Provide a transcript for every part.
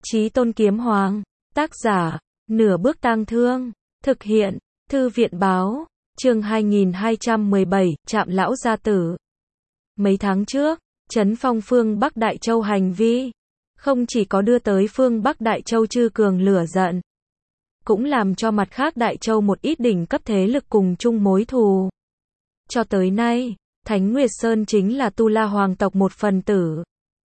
Chí Tôn Kiếm Hoàng, tác giả, Nửa Bước Tang Thương, thực hiện, Thư viện báo, chương 2217, Trạm Lão Gia Tử. Mấy tháng trước, trấn phong phương Bắc Đại Châu hành vi, không chỉ có đưa tới phương Bắc Đại Châu chư cường lửa giận, cũng làm cho mặt khác Đại Châu một ít đỉnh cấp thế lực cùng chung mối thù. Cho tới nay, Thánh Nguyệt Sơn chính là Tu La hoàng tộc một phần tử,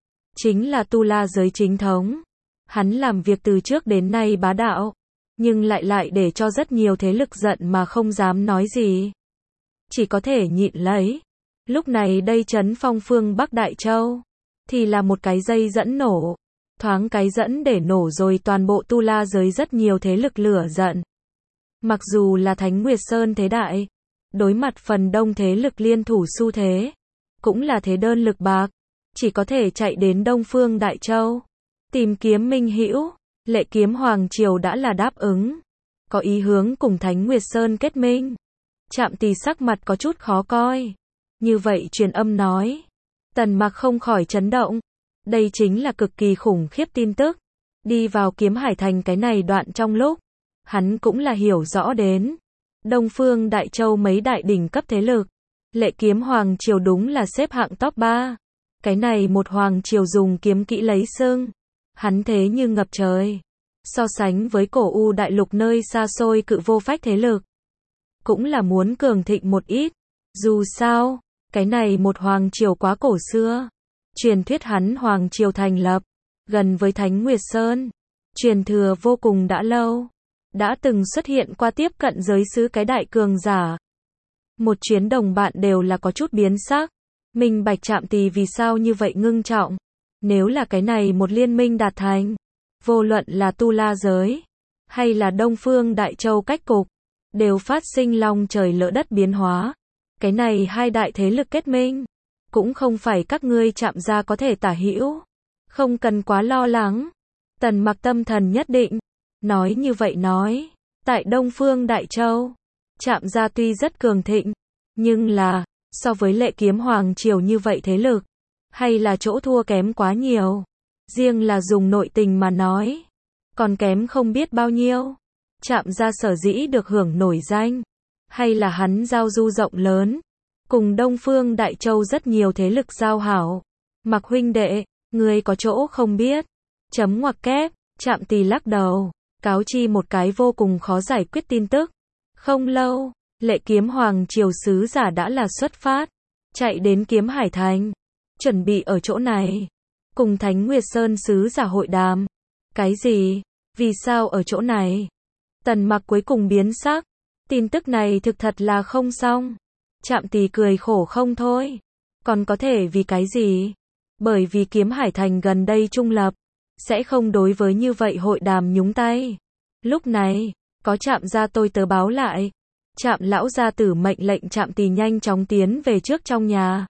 chính là Tu La giới chính thống. Hắn làm việc từ trước đến nay bá đạo, nhưng lại để cho rất nhiều thế lực giận mà không dám nói gì. Chỉ có thể nhịn lấy. Lúc này đây trấn phong phương Bắc Đại Châu, thì là một cái dây dẫn nổ. Thoáng cái dẫn để nổ rồi toàn bộ Tu La giới rất nhiều thế lực lửa giận. Mặc dù là Thánh Nguyệt Sơn thế đại, đối mặt phần đông thế lực liên thủ xu thế, cũng là thế đơn lực bạc, chỉ có thể chạy đến Đông Phương Đại Châu, tìm kiếm minh hữu. Lệ Kiếm Hoàng triều đã là đáp ứng, có ý hướng cùng Thánh Nguyệt Sơn kết minh. Trạm Tỳ sắc mặt có chút khó coi. Như vậy truyền âm nói. Tần Mặc không khỏi chấn động. Đây chính là cực kỳ khủng khiếp tin tức. Đi vào Kiếm Hải Thành cái này đoạn trong lúc, hắn cũng là hiểu rõ đến. Đông Phương Đại Châu mấy đại đỉnh cấp thế lực, Lệ Kiếm Hoàng triều đúng là xếp hạng top 3. Cái này một hoàng triều dùng kiếm kỹ lấy xưng. Hắn thế như ngập trời. So sánh với cổ U đại lục nơi xa xôi cự vô phách thế lực, cũng là muốn cường thịnh một ít. Dù sao, cái này một hoàng triều quá cổ xưa. Truyền thuyết hắn hoàng triều thành lập gần với Thánh Nguyệt Sơn, truyền thừa vô cùng đã lâu. Đã từng xuất hiện qua tiếp cận giới xứ cái đại cường giả. Một chuyến đồng bạn đều là có chút biến sắc. Minh bạch Trạm Tỳ vì sao như vậy ngưng trọng. Nếu là cái này một liên minh đạt thành, vô luận là Tu La giới, hay là Đông Phương Đại Châu cách cục, đều phát sinh long trời lỡ đất biến hóa. Cái này hai đại thế lực kết minh, cũng không phải các ngươi Trạm gia có thể tả hữu. Không cần quá lo lắng. Tần Mặc tâm thần nhất định, nói như vậy nói, tại Đông Phương Đại Châu, Trạm gia tuy rất cường thịnh, nhưng là, so với Lệ Kiếm Hoàng triều như vậy thế lực, hay là chỗ thua kém quá nhiều. Riêng là dùng nội tình mà nói, còn kém không biết bao nhiêu. Trạm gia sở dĩ được hưởng nổi danh, hay là hắn giao du rộng lớn, cùng Đông Phương Đại Châu rất nhiều thế lực giao hảo. Mặc huynh đệ, ngươi có chỗ không biết. Chấm ngoặc kép, Trạm Tỳ lắc đầu, cáo chi một cái vô cùng khó giải quyết tin tức. Không lâu, Lệ Kiếm Hoàng triều sứ giả đã là xuất phát, chạy đến Kiếm Hải Thành, chuẩn bị ở chỗ này cùng Thánh Nguyệt Sơn sứ giả hội đàm. Cái gì? Vì sao ở chỗ này? Tần Mặc cuối cùng biến sắc. Tin tức này thực thật là không xong. Trạm Tỳ cười khổ không thôi. Còn có thể vì cái gì? Bởi vì Kiếm Hải Thành gần đây trung lập, sẽ không đối với như vậy hội đàm nhúng tay. Lúc này, có Trạm gia tôi tớ báo lại. Trạm lão gia tử mệnh lệnh Trạm Tỳ nhanh chóng tiến về trước trong nhà.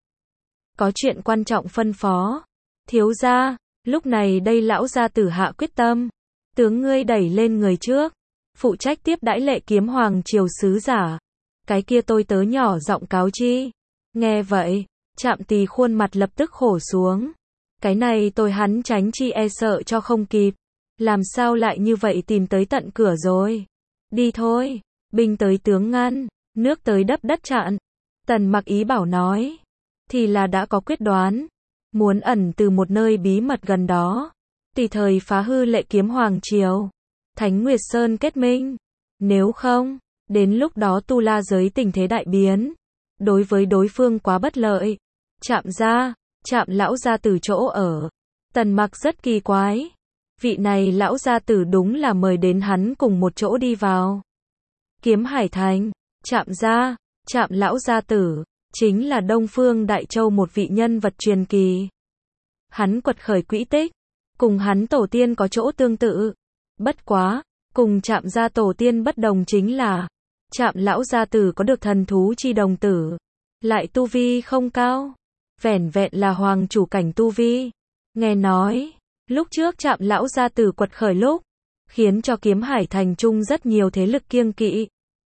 Có chuyện quan trọng phân phó. Thiếu gia, lúc này đây lão gia tử hạ quyết tâm. Tướng ngươi đẩy lên người trước, phụ trách tiếp đãi Lệ Kiếm Hoàng triều sứ giả. Cái kia tôi tớ nhỏ giọng cáo chi. Nghe vậy, Trạm Tỳ khuôn mặt lập tức khổ xuống. Cái này tôi hắn tránh chi e sợ cho không kịp. Làm sao lại như vậy tìm tới tận cửa rồi. Đi thôi, binh tới tướng ngăn, nước tới đắp đất chặn. Tần Mặc ý bảo nói. Thì là đã có quyết đoán. Muốn ẩn từ một nơi bí mật gần đó, tùy thời phá hư Lệ Kiếm Hoàng triều, Thánh Nguyệt Sơn kết minh. Nếu không, đến lúc đó Tu La giới tình thế đại biến, đối với đối phương quá bất lợi. Trạm gia, Trạm lão gia tử chỗ ở. Tần Mặc rất kỳ quái. Vị này lão gia tử đúng là mời đến hắn cùng một chỗ đi vào Kiếm Hải Thành. Trạm gia, Trạm lão gia tử chính là Đông Phương Đại Châu một vị nhân vật truyền kỳ. Hắn quật khởi quỹ tích, cùng hắn tổ tiên có chỗ tương tự. Bất quá, cùng Trạm gia tổ tiên bất đồng chính là, Trạm lão gia tử có được thần thú chi đồng tử, lại tu vi không cao, vẻn vẹn là hoàng chủ cảnh tu vi. Nghe nói, lúc trước Trạm lão gia tử quật khởi lúc, khiến cho Kiếm Hải Thành trung rất nhiều thế lực kiêng kỵ.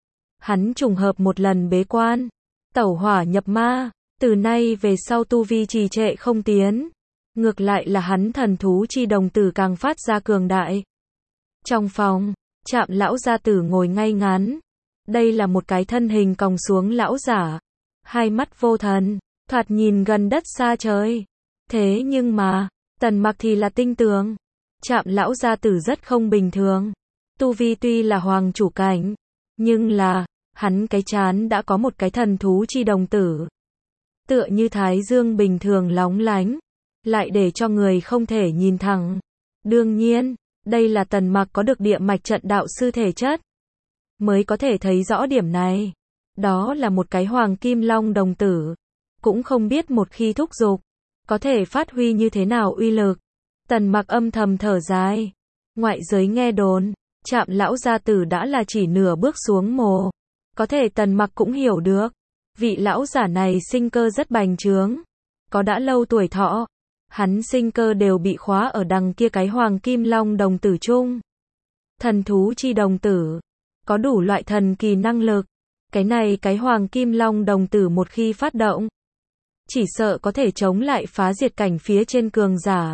Hắn trùng hợp một lần bế quan, tẩu hỏa nhập ma, từ nay về sau tu vi trì trệ không tiến. Ngược lại là hắn thần thú chi đồng tử càng phát ra cường đại. Trong phòng, Trạm lão gia tử ngồi ngay ngắn. Đây là một cái thân hình còng xuống lão giả. Hai mắt vô thần, thoạt nhìn gần đất xa trời. Thế nhưng mà, Tần Mặc thì là tinh tường. Trạm lão gia tử rất không bình thường. Tu vi tuy là hoàng chủ cảnh, nhưng là, hắn cái trán đã có một cái thần thú chi đồng tử. Tựa như thái dương bình thường lóng lánh, lại để cho người không thể nhìn thẳng. Đương nhiên, đây là Tần Mặc có được địa mạch trận đạo sư thể chất, mới có thể thấy rõ điểm này. Đó là một cái hoàng kim long đồng tử. Cũng không biết một khi thúc giục, có thể phát huy như thế nào uy lực. Tần Mặc âm thầm thở dài. Ngoại giới nghe đồn, Trạm lão gia tử đã là chỉ nửa bước xuống mồ. Có thể Tần Mặc cũng hiểu được. Vị lão giả này sinh cơ rất bành trướng. Có đã lâu tuổi thọ. Hắn sinh cơ đều bị khóa ở đằng kia cái hoàng kim long đồng tử chung. Thần thú chi đồng tử. Có đủ loại thần kỳ năng lực. Cái này cái hoàng kim long đồng tử một khi phát động, chỉ sợ có thể chống lại phá diệt cảnh phía trên cường giả.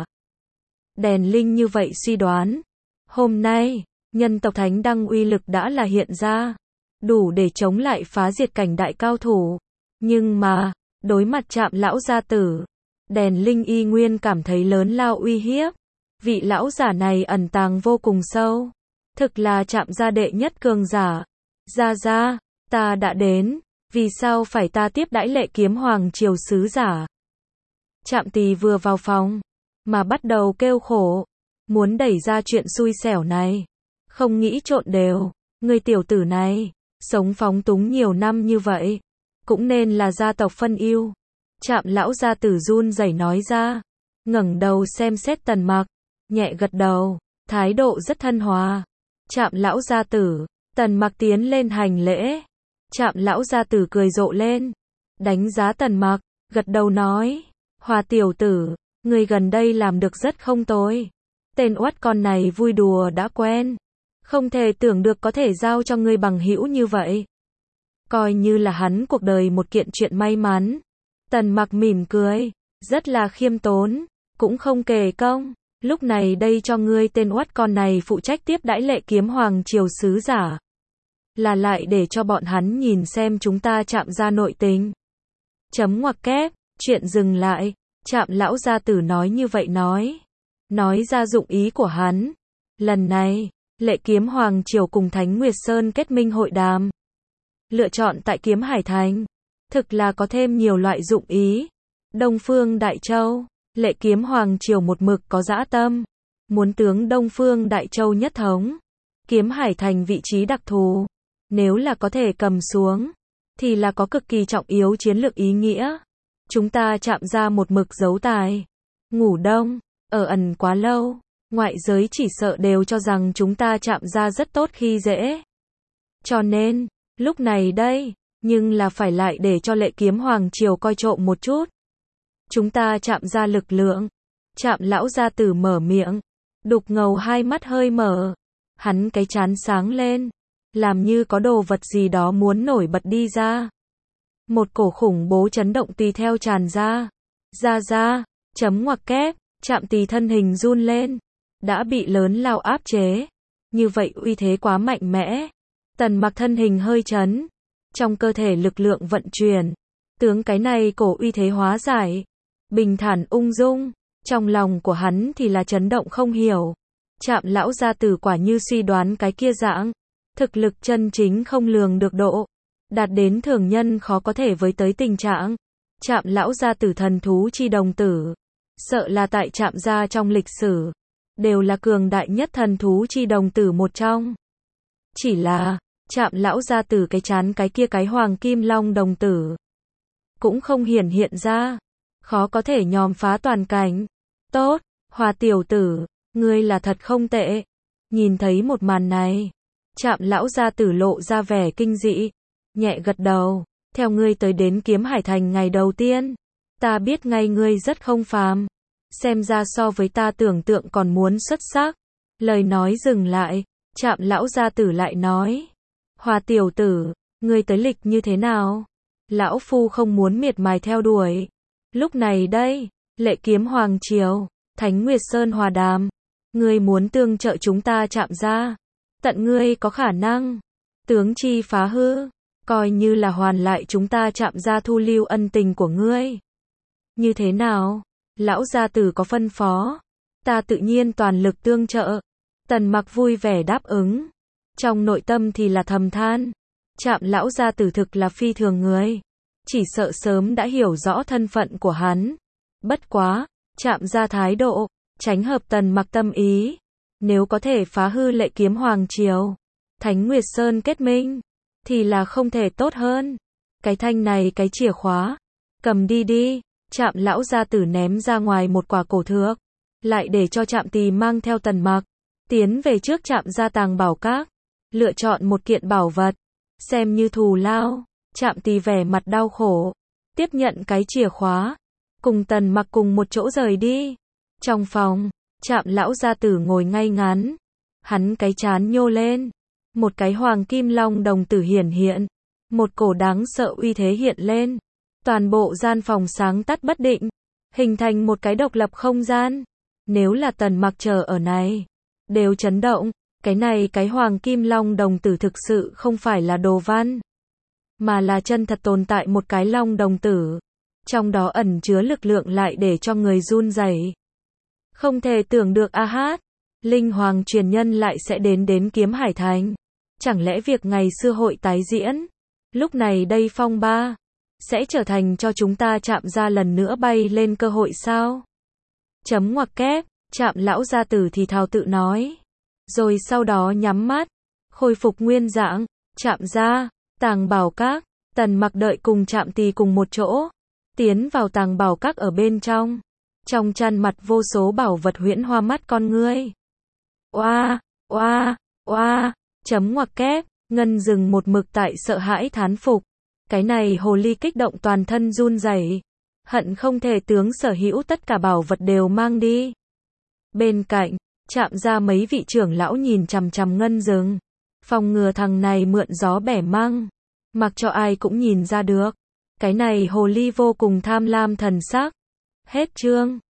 Đèn linh như vậy suy đoán. Hôm nay, nhân tộc thánh đăng uy lực đã là hiện ra. Đủ để chống lại phá diệt cảnh đại cao thủ. Nhưng mà, đối mặt Trạm lão gia tử, đèn linh y nguyên cảm thấy lớn lao uy hiếp. Vị lão giả này ẩn tàng vô cùng sâu. Thực là Trạm gia đệ nhất cường giả. Ra, ta đã đến. Vì sao phải ta tiếp đãi Lệ Kiếm Hoàng triều sứ giả? Trạm Tỳ vừa vào phòng, mà bắt đầu kêu khổ. Muốn đẩy ra chuyện xui xẻo này. Không nghĩ trộn đều. Người tiểu tử này, sống phóng túng nhiều năm như vậy, cũng nên là gia tộc phân ưu. Trạm lão gia tử run rẩy nói ra. Ngẩng đầu xem xét Tần Mặc, nhẹ gật đầu, thái độ rất thân hòa. Trạm lão gia tử, Tần Mặc tiến lên hành lễ. Trạm lão gia tử cười rộ lên, đánh giá Tần Mặc, gật đầu nói, Hòa tiểu tử, người gần đây làm được rất không tồi. Tên oắt con này vui đùa đã quen, không thể tưởng được có thể giao cho ngươi bằng hữu như vậy. Coi như là hắn cuộc đời một kiện chuyện may mắn. Tần Mặc mỉm cười, rất là khiêm tốn, cũng không kể công. Lúc này đây cho ngươi tên oắt con này phụ trách tiếp đãi Lệ Kiếm Hoàng triều sứ giả. Là lại để cho bọn hắn nhìn xem chúng ta Trạm gia nội tình. Chấm ngoặc kép, chuyện dừng lại. Trạm lão gia tử nói như vậy nói ra dụng ý của hắn. Lần này, Lệ Kiếm Hoàng triều cùng Thánh Nguyệt Sơn kết minh hội đàm. Lựa chọn tại Kiếm Hải Thành. Thực là có thêm nhiều loại dụng ý. Đông Phương Đại Châu, Lệ Kiếm Hoàng triều một mực có dã tâm. Muốn tướng Đông Phương Đại Châu nhất thống. Kiếm Hải Thành vị trí đặc thù. Nếu là có thể cầm xuống, thì là có cực kỳ trọng yếu chiến lược ý nghĩa. Chúng ta Trạm gia một mực giấu tài. Ngủ đông, ở ẩn quá lâu. Ngoại giới chỉ sợ đều cho rằng chúng ta Trạm gia rất tốt khi dễ. Cho nên, lúc này đây, nhưng là phải lại để cho Lệ Kiếm Hoàng triều coi trộm một chút. Chúng ta Trạm gia lực lượng. Trạm lão gia tử mở miệng. Đục ngầu hai mắt hơi mở. Hắn cái trán sáng lên. Làm như có đồ vật gì đó muốn nổi bật đi ra. Một cổ khủng bố chấn động tùy theo tràn ra. Ra, chấm ngoặc kép, Trạm Tỳ thân hình run lên. Đã bị lớn lao áp chế. Như vậy uy thế quá mạnh mẽ. Tần Mặc thân hình hơi chấn. Trong cơ thể lực lượng vận chuyển. Tướng cái này cổ uy thế hóa giải. Bình thản ung dung. Trong lòng của hắn thì là chấn động không hiểu. Trạm lão gia tử quả như suy đoán cái kia dạng. Thực lực chân chính không lường được độ. Đạt đến thường nhân khó có thể với tới tình trạng. Trạm lão gia tử thần thú chi đồng tử. Sợ là tại Trạm gia trong lịch sử. Đều là cường đại nhất thần thú chi đồng tử một trong. Chỉ là, Trạm lão gia tử cái chán cái kia cái hoàng kim long đồng tử. Cũng không hiện ra. Khó có thể nhòm phá toàn cảnh. Tốt, Hòa tiểu tử, ngươi là thật không tệ. Nhìn thấy một màn này. Trạm lão gia tử lộ ra vẻ kinh dị. Nhẹ gật đầu. Theo ngươi tới đến Kiếm Hải Thành ngày đầu tiên. Ta biết ngay ngươi rất không phàm. Xem ra so với ta tưởng tượng còn muốn xuất sắc. Lời nói dừng lại. Trạm lão gia tử lại nói. Hòa tiểu tử, ngươi tới lịch như thế nào? Lão phu không muốn miệt mài theo đuổi. Lúc này đây, Lệ Kiếm Hoàng Triều, Thánh Nguyệt Sơn hòa đàm. Ngươi muốn tương trợ chúng ta Trạm gia. Tận ngươi có khả năng. Tướng chi phá hư. Coi như là hoàn lại chúng ta Trạm gia thu lưu ân tình của ngươi. Như thế nào? Lão gia tử có phân phó. Ta tự nhiên toàn lực tương trợ. Tần Mặc vui vẻ đáp ứng. Trong nội tâm thì là thầm than. Trạm lão gia tử thực là phi thường người. Chỉ sợ sớm đã hiểu rõ thân phận của hắn. Bất quá, Trạm gia thái độ, tránh hợp Tần Mặc tâm ý. Nếu có thể phá hư Lệ Kiếm Hoàng Triều, Thánh Nguyệt Sơn kết minh, thì là không thể tốt hơn. Cái thanh này cái chìa khóa. Cầm đi đi. Trạm lão gia tử ném ra ngoài một quả cổ thước. Lại để cho Trạm Tỳ mang theo Tần Mặc. Tiến về trước Trạm gia tàng bảo các. Lựa chọn một kiện bảo vật. Xem như thù lao. Trạm Tỳ vẻ mặt đau khổ. Tiếp nhận cái chìa khóa. Cùng Tần Mặc cùng một chỗ rời đi. Trong phòng, Trạm lão gia tử ngồi ngay ngắn. Hắn cái trán nhô lên. Một cái hoàng kim long đồng tử hiển hiện. Một cổ đáng sợ uy thế hiện lên. Toàn bộ gian phòng sáng tắt bất định. Hình thành một cái độc lập không gian. Nếu là Tần Mặc chờ ở này, đều chấn động. Cái này cái hoàng kim long đồng tử thực sự không phải là đồ văn. Mà là chân thật tồn tại một cái long đồng tử. Trong đó ẩn chứa lực lượng lại để cho người run rẩy. Không thể tưởng được a hát. Linh hoàng truyền nhân lại sẽ đến Kiếm Hải Thành. Chẳng lẽ việc ngày xưa hội tái diễn? Lúc này đây phong ba sẽ trở thành cho chúng ta Trạm gia lần nữa bay lên cơ hội sao? Chấm ngoặc kép, Trạm lão gia tử thì thào tự nói. Rồi sau đó nhắm mắt, khôi phục nguyên dạng. Trạm gia, tàng bảo các. Tần Mặc đợi cùng Trạm Tỳ cùng một chỗ. Tiến vào tàng bảo các ở bên trong. Trong chăn mặt vô số bảo vật huyễn hoa mắt con ngươi. Oa, oa, oa, chấm ngoặc kép, Ngân dừng một mực tại sợ hãi thán phục. Cái này hồ ly kích động toàn thân run rẩy, hận không thể tướng sở hữu tất cả bảo vật đều mang đi. Bên cạnh, Trạm gia mấy vị trưởng lão nhìn chằm chằm Ngân dừng, phòng ngừa thằng này mượn gió bẻ măng, mặc cho ai cũng nhìn ra được. Cái này hồ ly vô cùng tham lam thần sắc. Hết chương.